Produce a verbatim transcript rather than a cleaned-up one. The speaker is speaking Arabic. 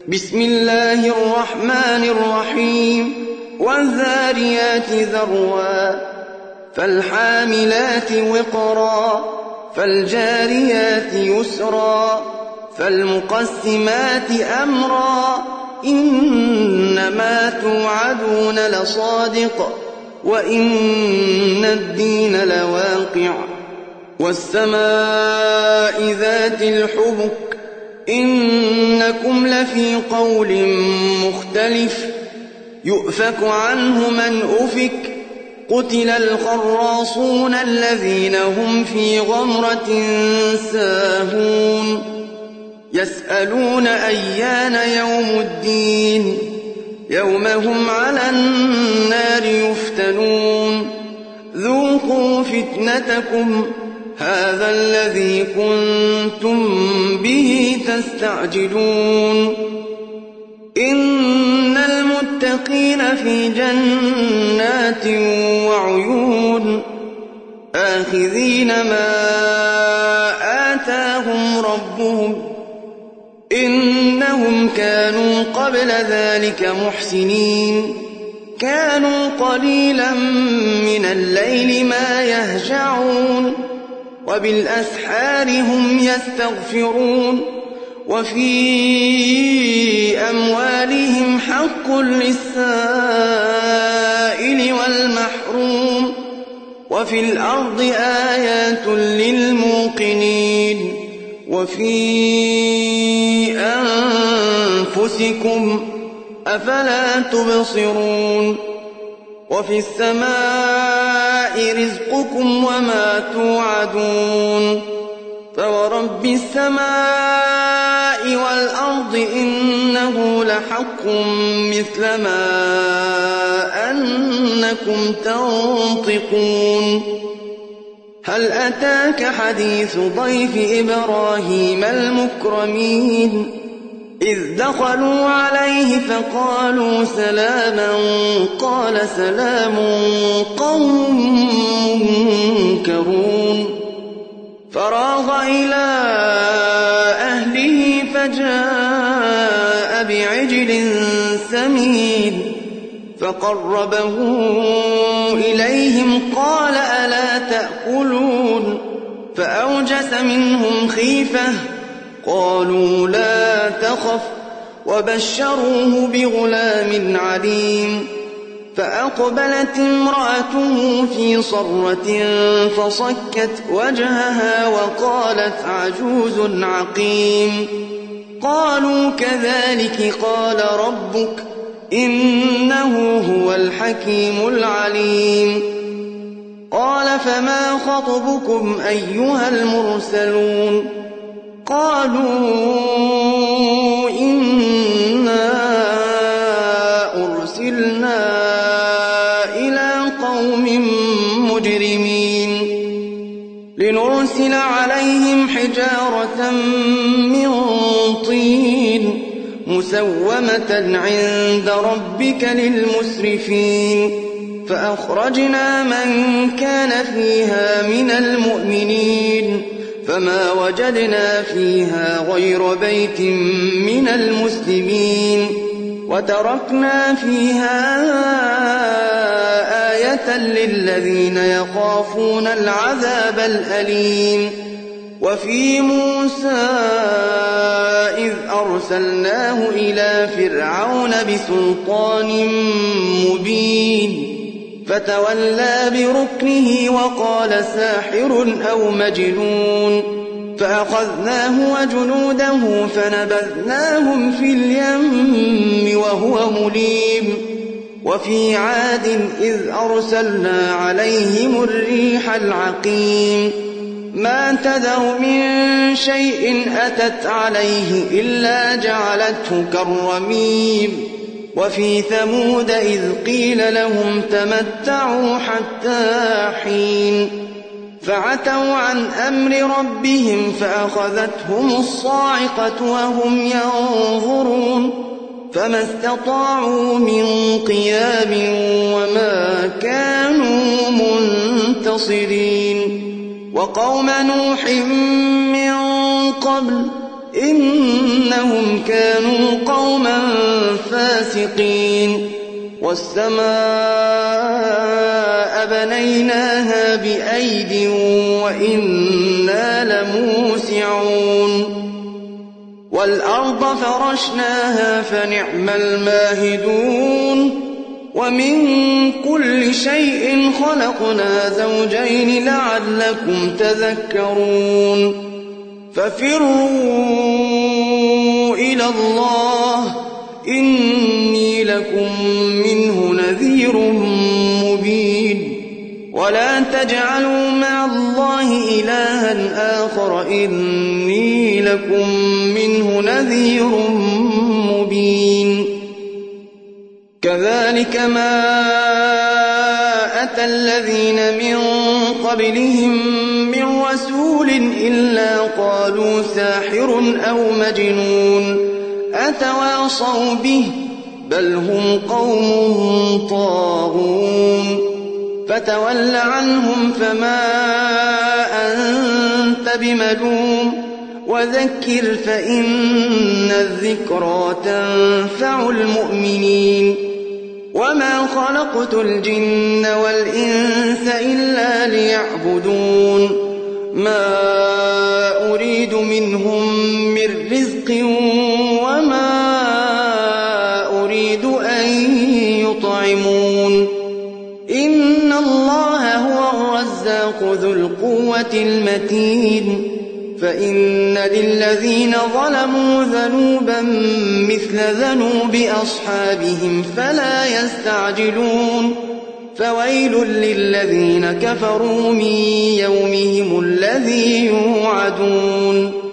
بسم الله الرحمن الرحيم والذاريات ذروا فالحاملات وقرا فالجاريات يسرا فالمقسمات أمرا إنما توعدون لصادق وإن الدين لواقع والسماء ذات الحبك إنكم لفي قول مختلف يؤفك عنه من أفك قتل الخراصون الذين هم في غمرة ساهون يسألون أيان يوم الدين يوم هم على النار يفتنون ذوقوا فتنتكم هذا الذي كنتم به تستعجلون إن المتقين في جنات وعيون آخذين ما آتاهم ربهم إنهم كانوا قبل ذلك محسنين كانوا قليلا من الليل ما يهجعون وبالأسحار هم يستغفرون وفي أموالهم حق للسائل والمحروم وفي الأرض آيات للموقنين وفي أنفسكم أفلا تبصرون وفي السماء رزقكم وما توعدون فورب السماء والأرض إنه لحق مثل ما أنكم تنطقون هل أتاك حديث ضيف إبراهيم المكرمين إذ دخلوا عليه فقالوا سلاما قال سلام قوم منكرون فراغ إلى أهله فجاء بعجل سمين فقربه إليهم قال ألا تأكلون فأوجس منهم خيفة قالوا لا تخف وبشروه بغلام عليم فأقبلت امرأته في صرة فصكت وجهها وقالت عجوز عقيم قالوا كذلك قال ربك إنه هو الحكيم العليم قال فما خطبكم أيها المرسلون قالوا إنا أرسلنا إلى قوم مجرمين لنرسل عليهم حجارة من طين مسومة عند ربك للمسرفين فأخرجنا من كان فيها من المؤمنين فما وجدنا فيها غير بيت من المسلمين وتركنا فيها آية للذين يخافون العذاب الأليم وفي موسى إذ أرسلناه إلى فرعون بسلطان مبين فتولى بركنه وقال ساحر أو مجنون فأخذناه وجنوده فنبذناهم في اليم وهو مليم وفي عاد إذ أرسلنا عليهم الريح العقيم ما تذر من شيء أتت عليه إلا جعلته كالرميم وفي ثمود إذ قيل لهم تمتعوا حتى حين فعتوا عن أمر ربهم فأخذتهم الصاعقة وهم ينظرون فما استطاعوا من قيام وما كانوا منتصرين وقوم نوح من قبل إنهم كانوا قوما فاسقين والسماء بنيناها بأيد وإنا لموسعون والأرض فرشناها فنعم الماهدون ومن كل شيء خلقنا زوجين لعلكم تذكرون ففروا إلى الله إني لكم منه نذير مبين ولا تجعلوا مع الله إلها آخر إني لكم منه نذير مبين كذلك ما أتى الذين من قبلهم من رسول إلا قالوا ساحر أو مجنون أتواصوا به بل هم قوم طاغون فتول عنهم فما أنت بملوم وذكر فإن الذكرى تنفع المؤمنين وما خلقت الجن والإنس إلا ليعبدون ما أريد منهم من رزق وما أريد أن يطعمون إن الله هو الرزاق ذو القوة المتين فإن للذين ظلموا ذنوبا مثل ذنوب أصحابهم فلا يستعجلون فويل للذين كفروا من يومهم الذي يوعدون